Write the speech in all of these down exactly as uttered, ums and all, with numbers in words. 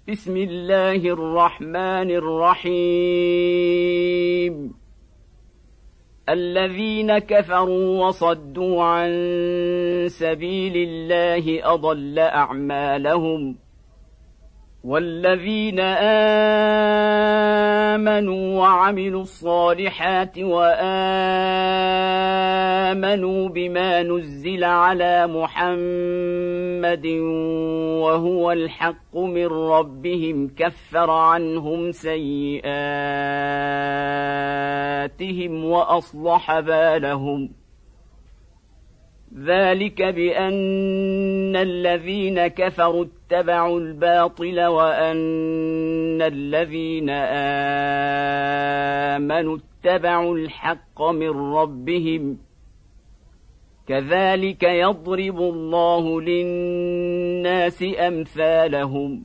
بسم الله الرحمن الرحيم الذين كفروا وصدوا عن سبيل الله أضل أعمالهم والذين آمنوا وعملوا الصالحات وآمنوا بما نزل على محمد وهو الحق من ربهم كفر عنهم سيئاتهم وأصلح بالهم ذلك بأن الذين كفروا اتبعوا الباطل وأن الذين آمنوا اتبعوا الحق من ربهم كذلك يضرب الله للناس أمثالهم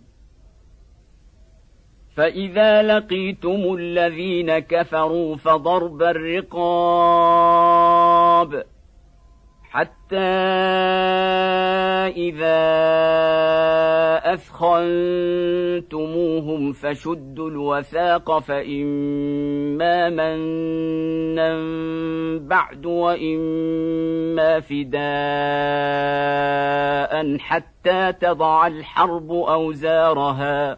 فإذا لقيتم الذين كفروا فضرب الرقاب حتى إذا أثخنتموهم فشدوا الوثاق فإما منا بعد وإما فداء حتى تضع الحرب أوزارها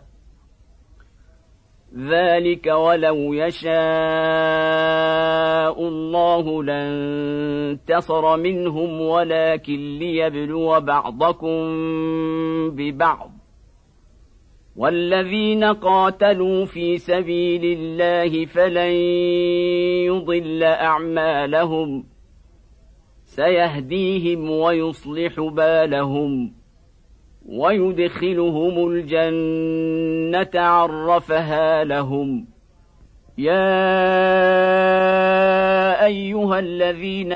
ذلك ولو يشاء الله لانتصر منهم ولكن ليبلو بعضكم ببعض والذين قاتلوا في سبيل الله فلن يضل أعمالهم سيهديهم ويصلح بالهم ويدخلهم الجنة عرفها لهم يا أيها الذين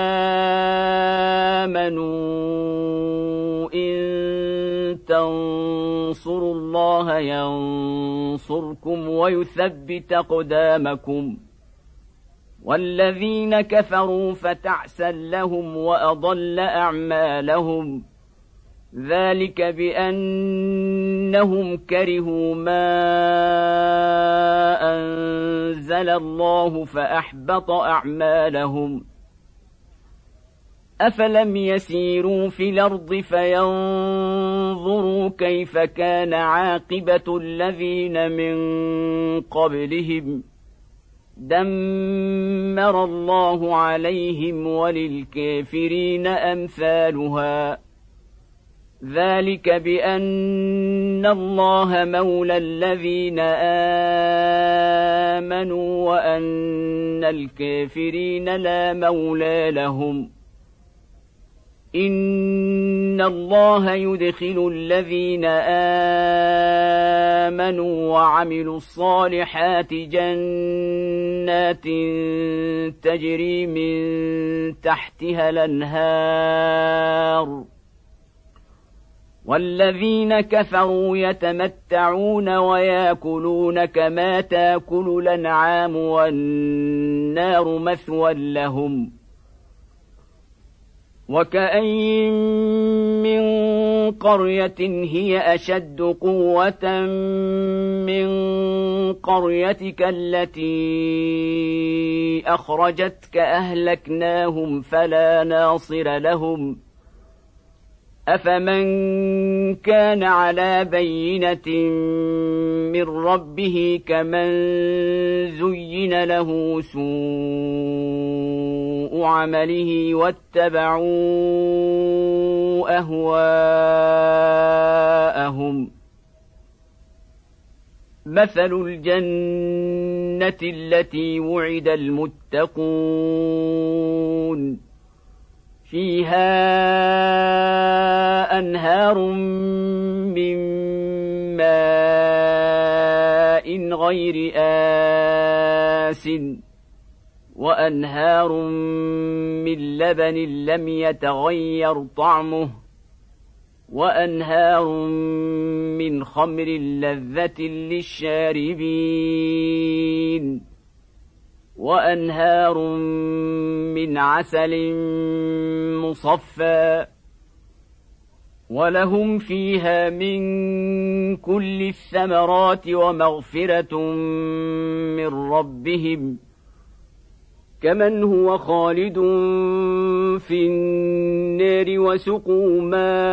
آمنوا إن تنصروا الله ينصركم ويثبت أقدامكم والذين كفروا فتعسا لهم وأضل أعمالهم ذلك بأنهم كرهوا ما أنزل الله فأحبط أعمالهم أفلم يسيروا في الأرض فينظروا كيف كان عاقبة الذين من قبلهم دمر الله عليهم وللكافرين أمثالها ذلك بأن الله مولى الذين آمنوا وأن الكافرين لا مولى لهم إن الله يدخل الذين آمنوا وعملوا الصالحات جنات تجري من تحتها الأنهار والذين كفروا يتمتعون ويأكلون كما تأكل الأنعام والنار مثوى لهم وكأين من قرية هي أشد قوة من قريتك التي أخرجتك أهلكناهم فلا ناصر لهم أفمن كان على بينة من ربه كمن زين له سوء عمله واتبعوا أهواءهم مثل الجنة التي وعد المتقون فيها أنهار من ماء غير آسٍ وأنهار من لبن لم يتغير طعمه وأنهار من خمر لذة للشاربين وأنهار من عسل مصفى ولهم فيها من كل الثمرات ومغفرة من ربهم كمن هو خالد في النار وسقوا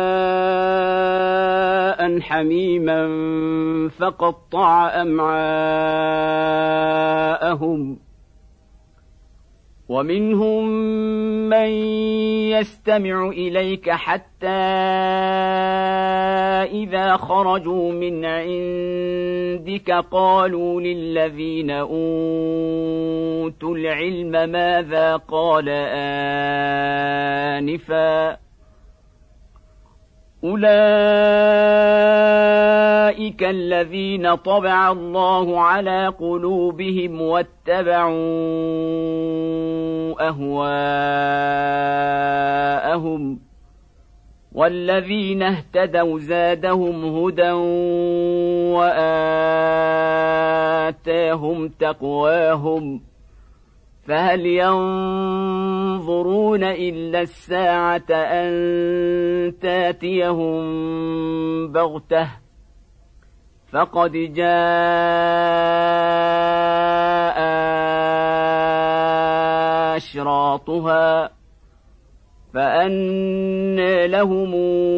ماء حميما فقطع أمعاءهم ومنهم من يستمع إليك حتى إذا خرجوا من عندك قالوا للذين أوتوا العلم ماذا قال آنفا أولئك الذين طبع الله على قلوبهم واتبعوا أهواءهم والذين اهتدوا زادهم هدى وآتاهم تقواهم فهل ينظرون إلا الساعة أن تاتيهم بغتة فقد جاء أشراطها فأنى لهم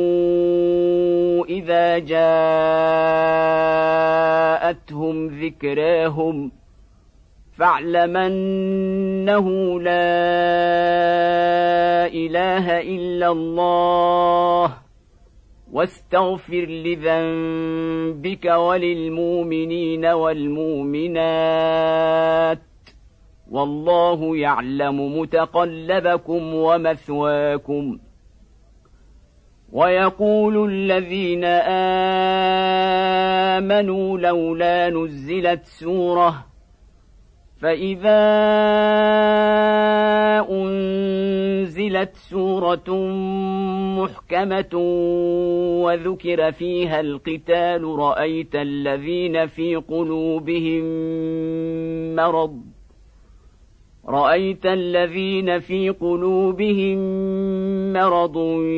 إذا جاءتهم ذكراهم فاعلم أنه لا إله إلا الله واستغفر لذنبك وللمؤمنين والمؤمنات والله يعلم متقلبكم ومثواكم ويقول الذين آمنوا لولا نزلت سورة فإذا أنزلت سورة محكمة وذكر فيها القتال رأيت الذين في قلوبهم مرض رأيت الذين في قلوبهم مرض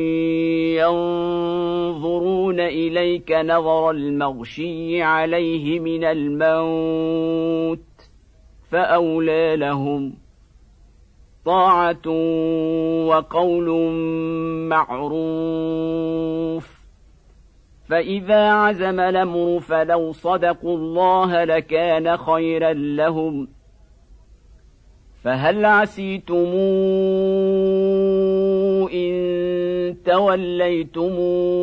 ينظرون إليك نظر المغشي عليه من الموت فأولى لهم طاعة وقول معروف فإذا عزم الأمر فلو صدقوا الله لكان خيرا لهم فهل عسيتم إن توليتم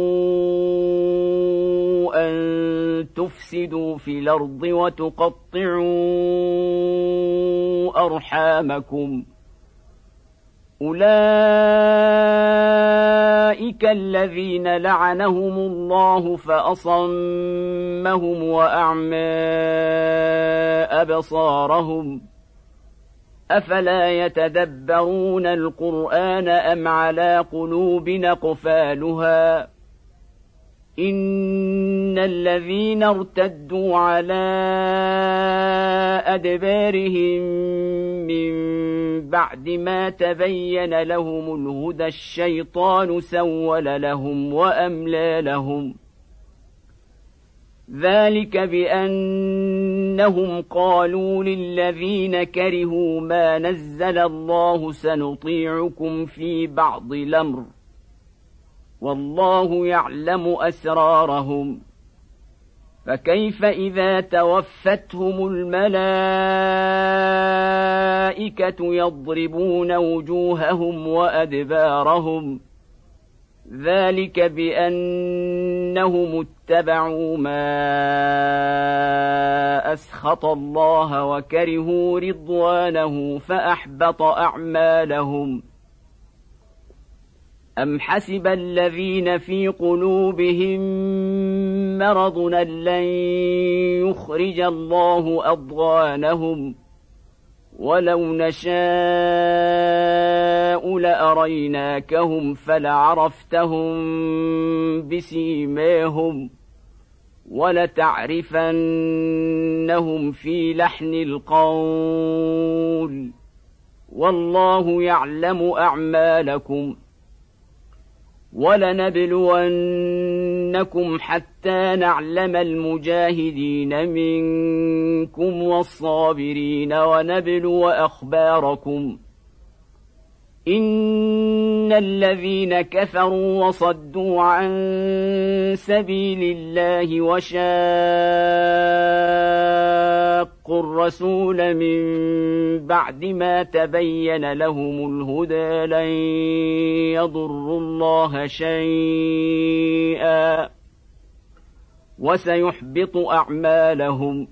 أن تفسدوا في الأرض وتقطعوا أرحامكم أولئك الذين لعنهم الله فأصمهم وأعمى أبصارهم أفلا يتدبرون القرآن أم على قلوب أقفالها إن الذين ارتدوا على أدبارهم من بعد ما تبين لهم الهدى الشيطان سول لهم وأملى لهم ذلك بأنهم قالوا للذين كرهوا ما نزل الله سنطيعكم في بعض الأمر والله يعلم أسرارهم فكيف إذا توفتهم الملائكة يضربون وجوههم وأدبارهم ذلك بأنهم اتبعوا ما أسخط الله وكرهوا رضوانه فأحبط أعمالهم أم حسب الذين في قلوبهم مرض أن لن يخرج الله أضغانهم ولو نشاء لأريناكهم فلعرفتهم بسيماهم ولتعرفنهم في لحن القول والله يعلم أعمالكم ولنبلونكم حتى نعلم المجاهدين منكم والصابرين ونبلو أخباركم إن الذين كفروا وصدوا عن سبيل الله وشاقوا الرسول من بعد ما تبين لهم الهدى لن يضروا الله شيئا وسيحبط أعمالهم.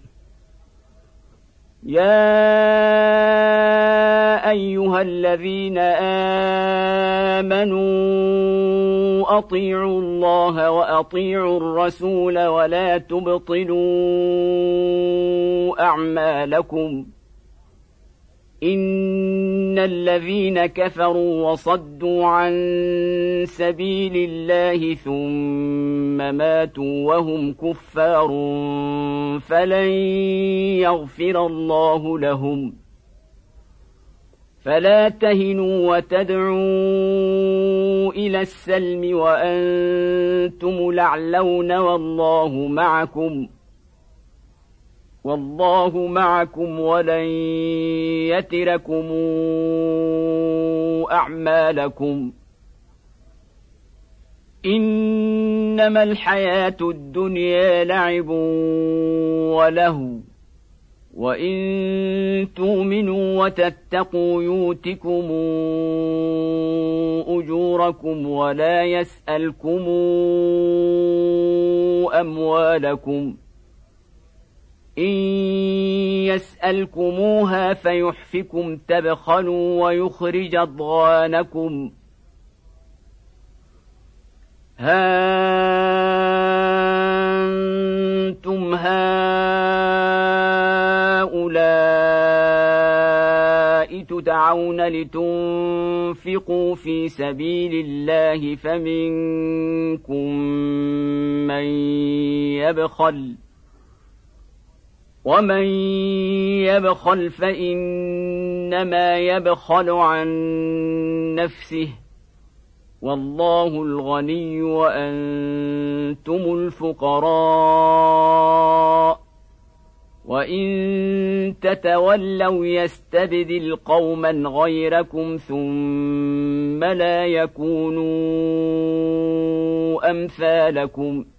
يا أيها الذين آمنوا أطيعوا الله وأطيعوا الرسول ولا تبطلوا أعمالكم إن الذين كفروا وصدوا عن سبيل الله ثم ماتوا وهم كفار فلن يغفر الله لهم. فلا تهنوا وتدعوا إلى السلم وأنتم الأعلون والله معكم والله معكم ولن يتركم أعمالكم. إنما الحياة الدنيا لعب ولهو وإن تؤمنوا وتتقوا يؤتكم أجوركم ولا يسألكم أموالكم إن يسألكموها فيحفكم تبخلوا ويخرج أضغانكم. ها أنتم هؤلاء تدعون لتنفقوا في سبيل الله فمنكم من يبخل ومن يبخل فإنما يبخل عن نفسه والله الغني وأنتم الفقراء وإن تتولوا يستبدل قوما غيركم ثم لا يكونوا أمثالكم.